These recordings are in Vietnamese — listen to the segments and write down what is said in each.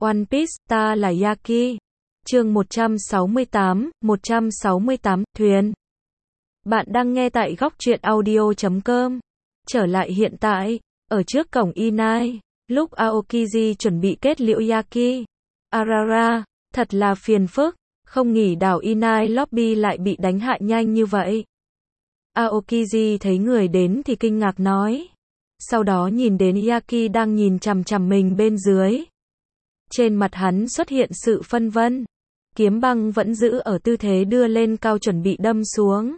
One Piece, ta là Yaki. Chương 168, thuyền. Bạn đang nghe tại góc truyện audio.com. Trở lại hiện tại, ở trước cổng Inai, lúc Aokiji chuẩn bị kết liễu Yaki. Arara, thật là phiền phức, không nghỉ đảo Inai lobby lại bị đánh hạ nhanh như vậy. Aokiji thấy người đến thì kinh ngạc nói. Sau đó nhìn đến Yaki đang nhìn chằm chằm mình bên dưới. Trên mặt hắn xuất hiện sự phân vân. Kiếm băng vẫn giữ ở tư thế đưa lên cao chuẩn bị đâm xuống.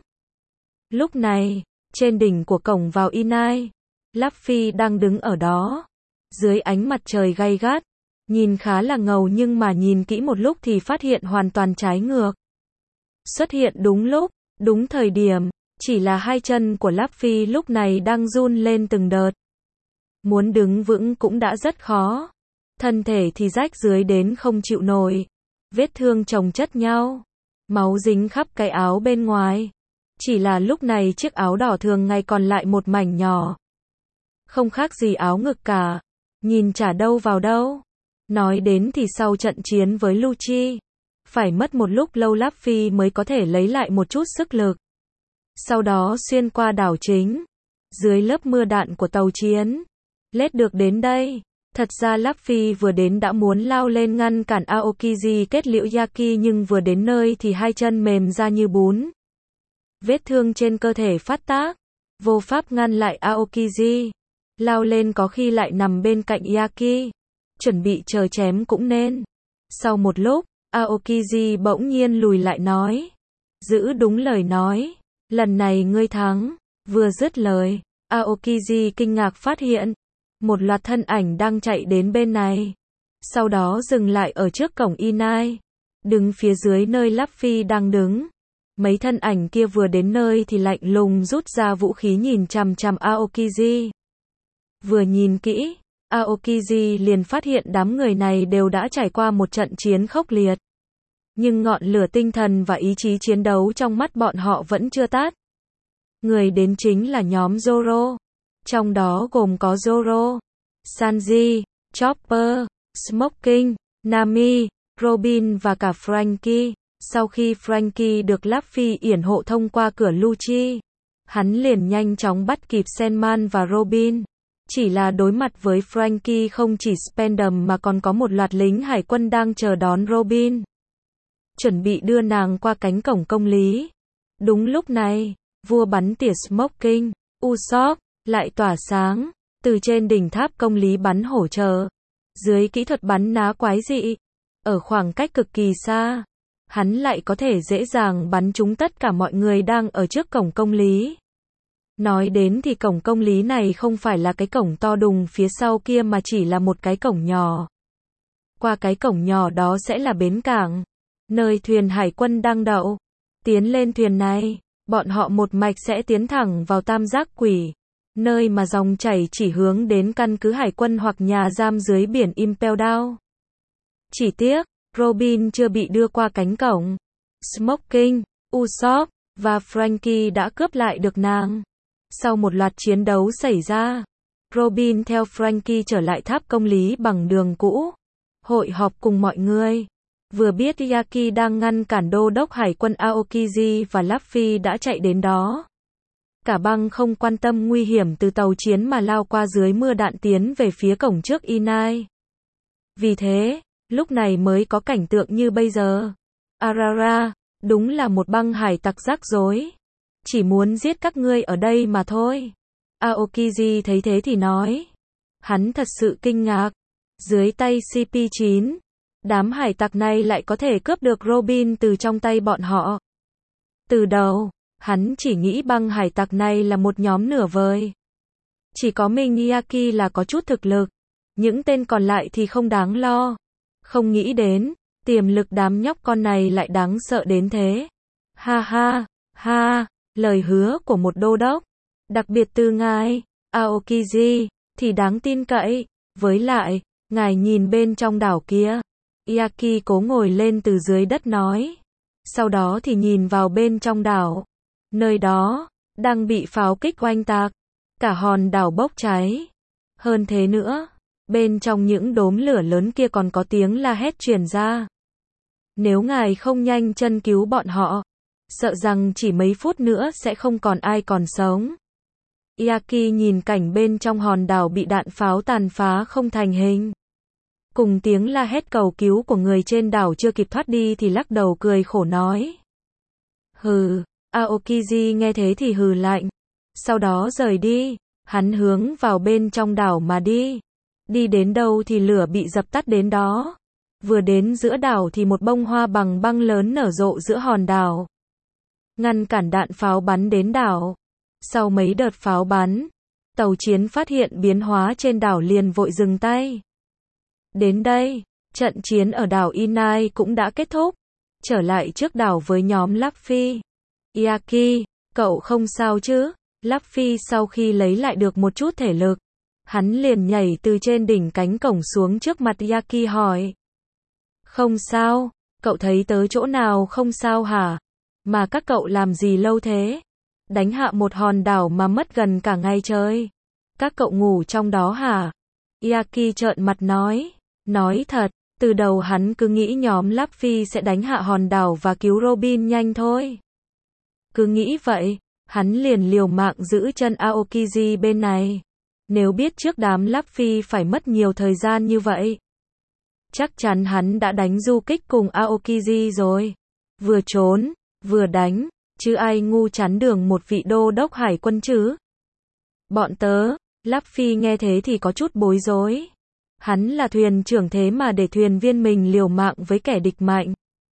Lúc này, trên đỉnh của cổng vào Inai, Luffy đang đứng ở đó. Dưới ánh mặt trời gay gắt, nhìn khá là ngầu nhưng mà nhìn kỹ một lúc thì phát hiện hoàn toàn trái ngược. Xuất hiện đúng lúc, đúng thời điểm, chỉ là hai chân của Luffy lúc này đang run lên từng đợt. Muốn đứng vững cũng đã rất khó. Thân thể thì rách dưới đến không chịu nổi. Vết thương chồng chất nhau. Máu dính khắp cái áo bên ngoài. Chỉ là lúc này chiếc áo đỏ thường ngày còn lại một mảnh nhỏ. Không khác gì áo ngực cả. Nhìn chả đâu vào đâu. Nói đến thì sau trận chiến với Lucci, phải mất một lúc lâu Luffy mới có thể lấy lại một chút sức lực. Sau đó xuyên qua đảo chính. Dưới lớp mưa đạn của tàu chiến. Lết được đến đây. Thật ra Luffy vừa đến đã muốn lao lên ngăn cản Aokiji kết liễu Yaki nhưng vừa đến nơi thì hai chân mềm ra như bún. Vết thương trên cơ thể phát tác. Vô pháp ngăn lại Aokiji. Lao lên có khi lại nằm bên cạnh Yaki. Chuẩn bị chờ chém cũng nên. Sau một lúc, Aokiji bỗng nhiên lùi lại nói. Giữ đúng lời nói. Lần này ngươi thắng. Vừa dứt lời, Aokiji kinh ngạc phát hiện. Một loạt thân ảnh đang chạy đến bên này. Sau đó dừng lại ở trước cổng Inai. Đứng phía dưới nơi Luffy đang đứng. Mấy thân ảnh kia vừa đến nơi thì lạnh lùng rút ra vũ khí nhìn chằm chằm Aokiji. Vừa nhìn kỹ, Aokiji liền phát hiện đám người này đều đã trải qua một trận chiến khốc liệt. Nhưng ngọn lửa tinh thần và ý chí chiến đấu trong mắt bọn họ vẫn chưa tắt. Người đến chính là nhóm Zoro. Trong đó gồm có Zoro, Sanji, Chopper, Smoking, Nami, Robin và cả Franky. Sau khi Franky được Luffy yểm hộ thông qua cửa Lucci, hắn liền nhanh chóng bắt kịp Sandman và Robin. Chỉ là đối mặt với Franky không chỉ Spandam mà còn có một loạt lính hải quân đang chờ đón Robin. Chuẩn bị đưa nàng qua cánh cổng công lý. Đúng lúc này, vua bắn tỉa Smoking, Usopp, lại tỏa sáng, từ trên đỉnh tháp công lý bắn hỗ trợ. Dưới kỹ thuật bắn ná quái dị, ở khoảng cách cực kỳ xa, hắn lại có thể dễ dàng bắn trúng tất cả mọi người đang ở trước cổng công lý. Nói đến thì cổng công lý này không phải là cái cổng to đùng phía sau kia mà chỉ là một cái cổng nhỏ. Qua cái cổng nhỏ đó sẽ là bến cảng, nơi thuyền hải quân đang đậu. Tiến lên thuyền này, bọn họ một mạch sẽ tiến thẳng vào Tam Giác Quỷ. Nơi mà dòng chảy chỉ hướng đến căn cứ hải quân hoặc nhà giam dưới biển Impel Down. Chỉ tiếc, Robin chưa bị đưa qua cánh cổng. Smoking, Usopp và Franky đã cướp lại được nàng. Sau một loạt chiến đấu xảy ra, Robin theo Franky trở lại tháp công lý bằng đường cũ. Hội họp cùng mọi người. Vừa biết Yaki đang ngăn cản đô đốc hải quân Aokiji và Luffy đã chạy đến đó. Cả băng không quan tâm nguy hiểm từ tàu chiến mà lao qua dưới mưa đạn tiến về phía cổng trước Inai. Vì thế, lúc này mới có cảnh tượng như bây giờ. Arara, đúng là một băng hải tặc rắc rối. Chỉ muốn giết các ngươi ở đây mà thôi. Aokiji thấy thế thì nói. Hắn thật sự kinh ngạc. Dưới tay CP9, đám hải tặc này lại có thể cướp được Robin từ trong tay bọn họ. Từ đầu, hắn chỉ nghĩ băng hải tặc này là một nhóm nửa vời. Chỉ có mình Yaki là có chút thực lực. Những tên còn lại thì không đáng lo. Không nghĩ đến, tiềm lực đám nhóc con này lại đáng sợ đến thế. Ha ha, ha, lời hứa của một đô đốc. Đặc biệt từ ngài, Aokiji, thì đáng tin cậy. Với lại, ngài nhìn bên trong đảo kia. Yaki cố ngồi lên từ dưới đất nói. Sau đó thì nhìn vào bên trong đảo. Nơi đó, đang bị pháo kích oanh tạc. Cả hòn đảo bốc cháy. Hơn thế nữa, Bên trong những đốm lửa lớn kia còn có tiếng la hét truyền ra. Nếu ngài không nhanh chân cứu bọn họ, sợ rằng chỉ mấy phút nữa sẽ không còn ai còn sống. Yaki nhìn cảnh bên trong hòn đảo bị đạn pháo tàn phá không thành hình. Cùng tiếng la hét cầu cứu của người trên đảo chưa kịp thoát đi thì lắc đầu cười khổ nói. Hừ, Aokiji nghe thế thì hừ lạnh. Sau đó rời đi, hắn hướng vào bên trong đảo mà đi. Đi đến đâu thì lửa bị dập tắt đến đó. Vừa đến giữa đảo thì một bông hoa bằng băng lớn nở rộ giữa hòn đảo, ngăn cản đạn pháo bắn đến đảo. Sau mấy đợt pháo bắn, tàu chiến phát hiện biến hóa trên đảo liền vội dừng tay. Đến đây, trận chiến ở đảo Inai cũng đã kết thúc. Trở lại trước đảo với nhóm Luffy. Yaki, cậu không sao chứ? Luffy sau khi lấy lại được một chút thể lực, hắn liền nhảy từ trên đỉnh cánh cổng xuống trước mặt Yaki hỏi. Không sao, cậu thấy tới chỗ nào không sao hả? Mà các cậu làm gì lâu thế? Đánh hạ một hòn đảo mà mất gần cả ngày trời. Các cậu ngủ trong đó hả? Yaki trợn mặt nói. Nói thật, từ đầu hắn cứ nghĩ nhóm Luffy sẽ đánh hạ hòn đảo và cứu Robin nhanh thôi. Cứ nghĩ vậy, hắn liền liều mạng giữ chân Aokiji bên này. Nếu biết trước đám Luffy phải mất nhiều thời gian như vậy, chắc chắn hắn đã đánh du kích cùng Aokiji rồi. Vừa trốn, vừa đánh, chứ ai ngu chắn đường một vị đô đốc hải quân chứ. Bọn tớ, Luffy nghe thế thì có chút bối rối. Hắn là thuyền trưởng thế mà để thuyền viên mình liều mạng với kẻ địch mạnh.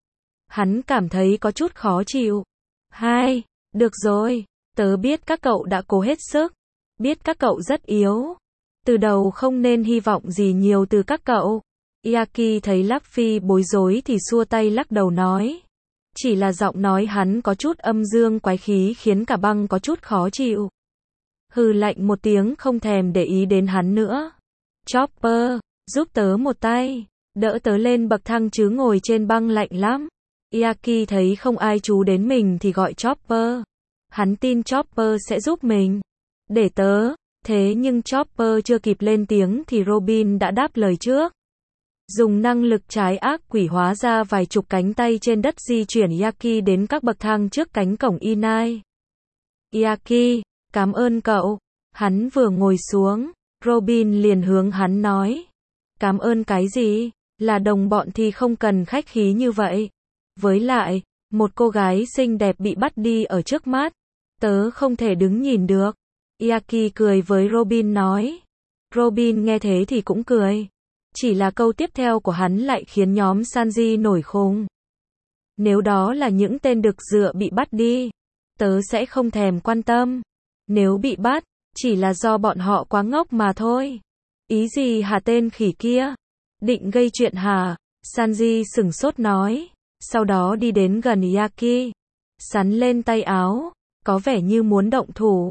Hắn cảm thấy có chút khó chịu. Hai, được rồi, tớ biết các cậu đã cố hết sức. Biết các cậu rất yếu. Từ đầu không nên hy vọng gì nhiều từ các cậu. Yaki thấy Luffy bối rối thì xua tay lắc đầu nói. Chỉ là giọng nói hắn có chút âm dương quái khí khiến cả băng có chút khó chịu. Hừ lạnh một tiếng không thèm để ý đến hắn nữa. Chopper, giúp tớ một tay, đỡ tớ lên bậc thang chứ ngồi trên băng lạnh lắm. Yaki thấy không ai chú đến mình thì gọi Chopper. Hắn tin Chopper sẽ giúp mình. Để tớ, thế nhưng Chopper chưa kịp lên tiếng thì Robin đã đáp lời trước. Dùng năng lực trái ác quỷ hóa ra vài chục cánh tay trên đất di chuyển Yaki đến các bậc thang trước cánh cổng Inai. Yaki, cảm ơn cậu. Hắn vừa ngồi xuống, Robin liền hướng hắn nói. Cảm ơn cái gì? Là đồng bọn thì không cần khách khí như vậy. Với lại, một cô gái xinh đẹp bị bắt đi ở trước mắt. Tớ không thể đứng nhìn được. Yaki cười với Robin nói. Robin nghe thế thì cũng cười. Chỉ là câu tiếp theo của hắn lại khiến nhóm Sanji nổi khùng. Nếu đó là những tên đực dựa bị bắt đi, tớ sẽ không thèm quan tâm. Nếu bị bắt, chỉ là do bọn họ quá ngốc mà thôi. Ý gì hả tên khỉ kia? Định gây chuyện hả? Sanji sửng sốt nói. Sau đó đi đến gần Yaki. Sắn lên tay áo. Có vẻ như muốn động thủ.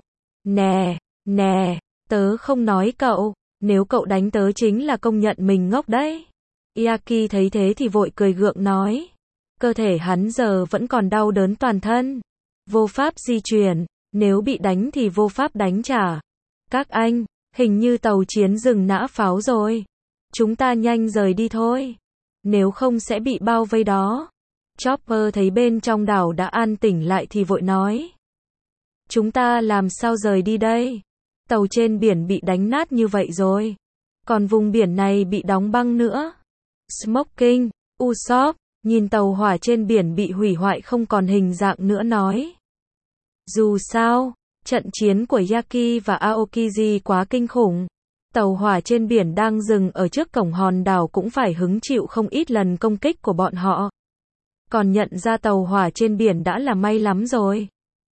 Nè, tớ không nói cậu. Nếu cậu đánh tớ chính là công nhận mình ngốc đấy. Yaki thấy thế thì vội cười gượng nói. Cơ thể hắn giờ vẫn còn đau đớn toàn thân. Vô pháp di chuyển. Nếu bị đánh thì vô pháp đánh trả. Các anh, hình như tàu chiến dừng nã pháo rồi. Chúng ta nhanh rời đi thôi. Nếu không sẽ bị bao vây đó. Chopper thấy bên trong đảo đã an tĩnh lại thì vội nói. Chúng ta làm sao rời đi đây? Tàu trên biển bị đánh nát như vậy rồi. Còn vùng biển này bị đóng băng nữa. Smoking, Usopp, nhìn tàu hỏa trên biển bị hủy hoại không còn hình dạng nữa nói. Dù sao, trận chiến của Yaki và Aokiji quá kinh khủng. Tàu hỏa trên biển đang dừng ở trước cổng hòn đảo cũng phải hứng chịu không ít lần công kích của bọn họ. Còn nhận ra tàu hỏa trên biển đã là may lắm rồi.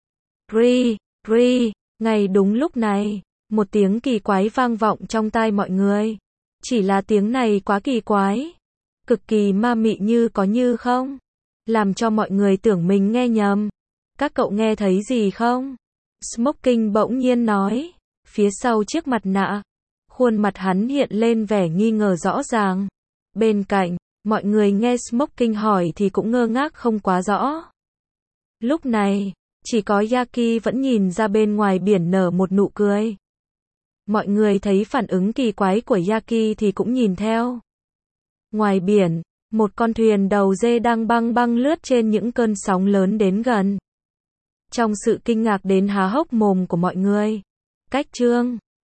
Ri, ngay đúng lúc này, một tiếng kỳ quái vang vọng trong tai mọi người. Chỉ là tiếng này quá kỳ quái. Cực kỳ ma mị như có như không. Làm cho mọi người tưởng mình nghe nhầm. Các cậu nghe thấy gì không? Smoking bỗng nhiên nói. Phía sau chiếc mặt nạ. Khuôn mặt hắn hiện lên vẻ nghi ngờ rõ ràng. Bên cạnh, mọi người nghe Smoking hỏi thì cũng ngơ ngác không quá rõ. Lúc này, chỉ có Yaki vẫn nhìn ra bên ngoài biển nở một nụ cười. Mọi người thấy phản ứng kỳ quái của Yaki thì cũng nhìn theo. Ngoài biển, một con thuyền đầu dê đang băng băng lướt trên những cơn sóng lớn đến gần. Trong sự kinh ngạc đến há hốc mồm của mọi người, cách chương